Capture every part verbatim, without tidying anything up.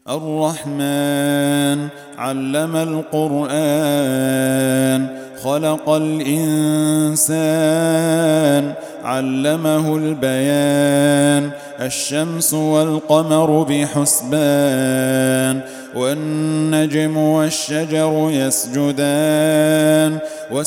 الرحمن علم القرآن خلق الإنسان علمه البيان الشمس والقمر بحسبان والنجم والشجر يسجدان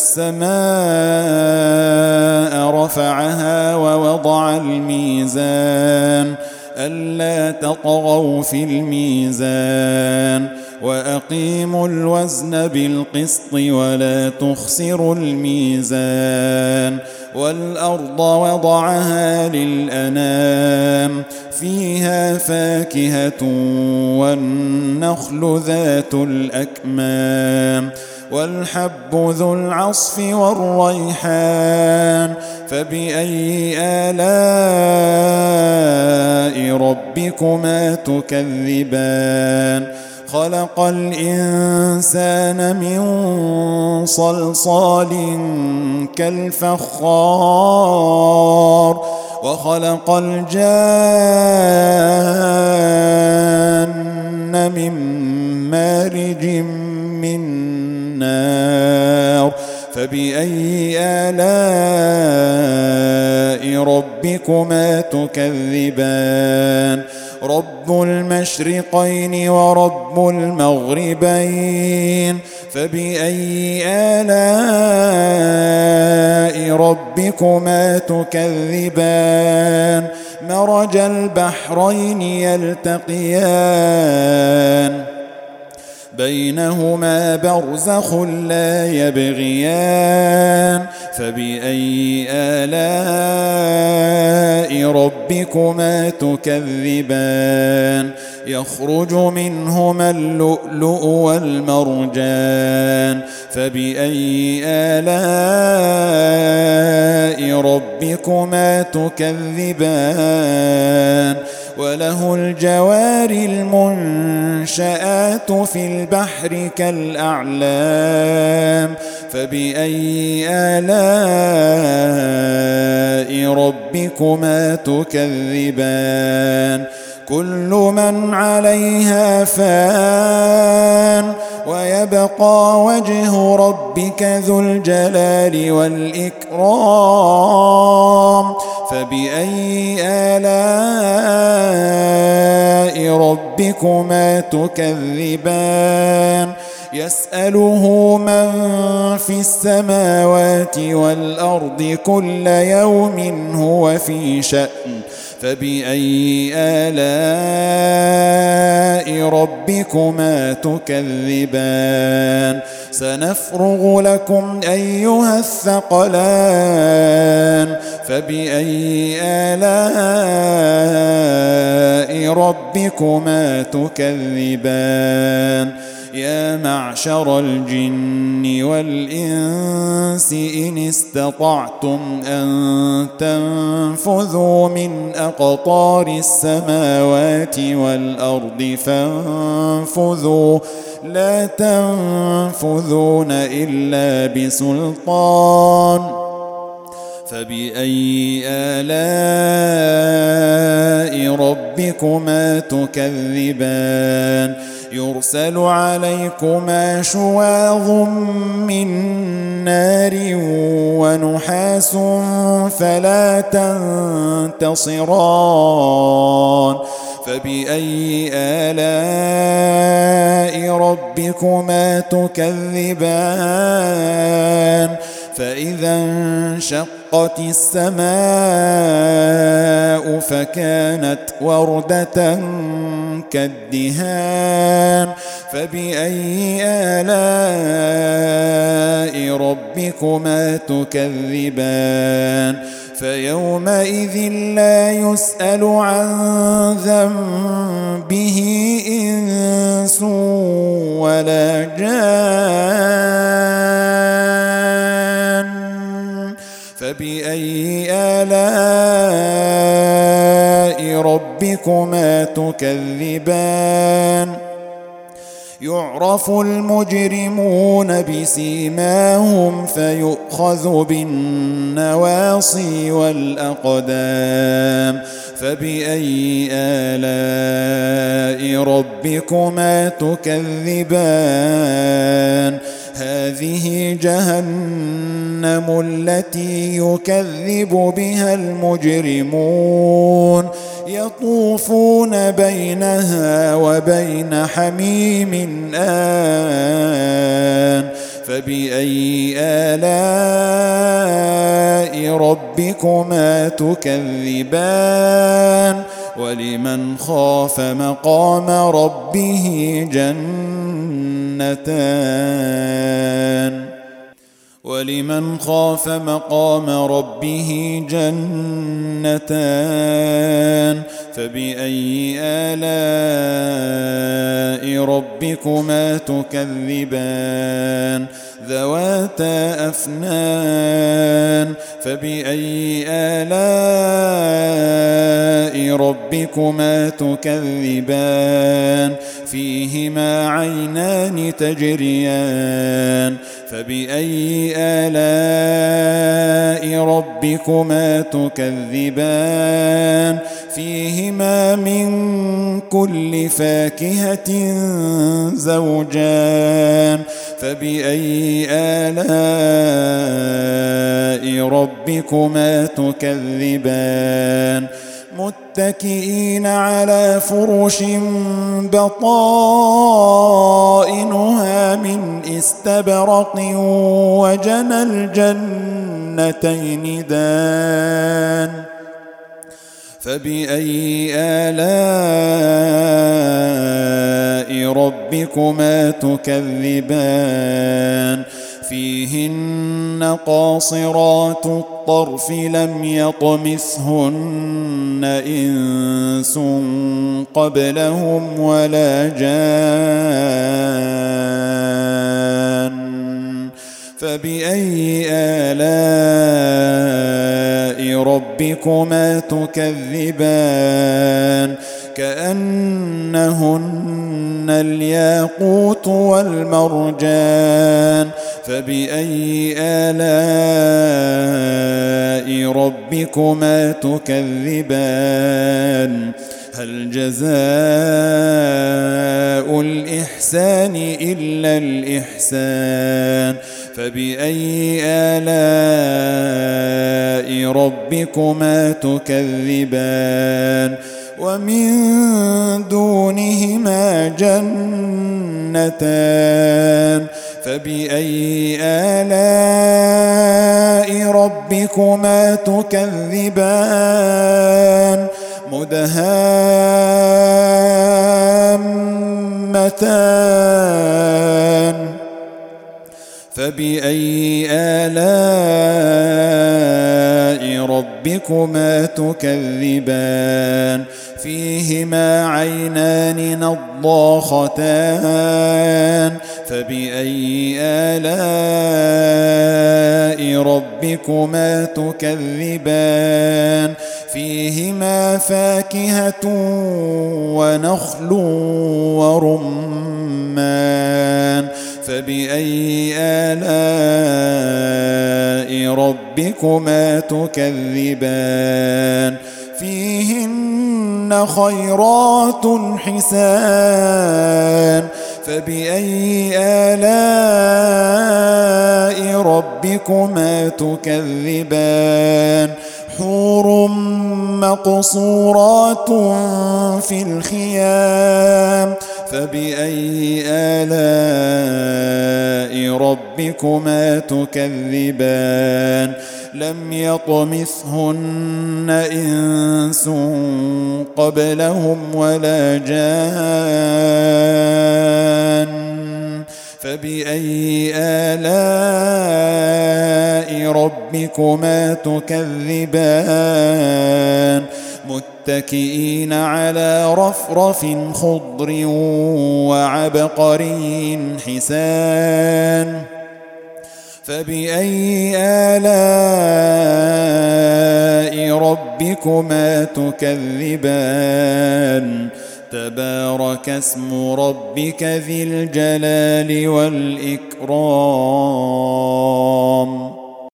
والسماء رفعها ووضع الميزان ألا تطغوا في الميزان وأقيموا الوزن بالقسط ولا تخسروا الميزان والأرض وضعها للأنام فيها فاكهة والنخل ذات الأكمام والحب ذو العصف والريحان فبأي آلاء ربكما تكذبان خلق الإنسان من صلصال كالفخار وخلق الجان من مارج من نار فبأي آلاء ربكما تكذبان رب المشرقين ورب المغربين فبأي آلاء ربكما تكذبان مرج البحرين يلتقيان بينهما برزخ لا يبغيان فبأي آلاء ربكما تكذبان يخرج منهما اللؤلؤ والمرجان فبأي آلاء ربكما تكذبان وله الجوار المنشآت في البحر كالأعلام فبأي آلاء ربكما تكذبان كل من عليها فان ويبقى وجه ربك ذو الجلال والإكرام فبأي آلاء ربكما تكذبان يسأله من في السماوات والأرض كل يوم هو في شأن فبأي آلاء ربكما تكذبان سنفرغ لكم أيها الثقلان فبأي آلاء ربكما تكذبان يا معشر الجن والإنس إن استطعتم أن تنفذوا من أقطار السماوات والأرض فانفذوا لا تنفذون إلا بسلطان فبأي آلاء ربكما تكذبان يرسل عليكما شواظ من نار ونحاس فلا تنتصران فبأي آلاء ربكما تكذبان فإذا انشقت السماء فكانت وردة كالدهان فبأي آلاء ربكما تكذبان فيومئذ لا يسأل عن ذنبه إنس ولا جان فبأي آلاء ربكما تكذبان يعرف المجرمون بسيماهم فيؤخذ بالنواصي والأقدام فبأي آلاء ربكما تكذبان هذه جهنم التي يكذب بها المجرمون يطوفون بينها وبين حميم آن فبأي آلاء ربكما تكذبان ولمن خاف مقام ربه جنتان ولمن خاف مقام ربه جنتان فبأي آلاء ربكما تكذبان ذواتا أفنان فبأي آلاء ربكما تكذبان فيهما عينان تجريان فبأي آلاء ربكما تكذبان فيهما من كل فاكهة زوجان فبأي آلاء ربكما تكذبان متكئين على فرش بطائنها من استبرق وجنى الجنتين دان فبأي آلاء ربكما تكذبان فيهن قاصرات الطرف لم يطمثهن إنس قبلهم ولا جان فبأي آلاء ربكما تكذبان كأنهن الياقوت والمرجان فبأي آلاء ربكما تكذبان هل جزاء الإحسان إلا الإحسان فبأي آلاء ربكما تكذبان ومن دونهما جنتان فبأي آلاء ربكما تكذبان مدهامتان فبأي آلاء ربكما تكذبان فيهما عينان نضاختان فبأي آلاء ربكما تكذبان فيهما فاكهة ونخل ورمان فبأي آلاء ربكما تكذبان فيهن خيرات حسان فبأي آلاء ربكما تكذبان حور مقصورات في الخيام فبأي آلاء ربكما تكذبان لم يطمثهن إنس قبلهم ولا جان فبأي آلاء ربكما تكذبان متكئين على رفرف خضر وعبقري حسان فبأي آلاء ربكما تكذبان تبارك اسم ربك ذي الجلال والإكرام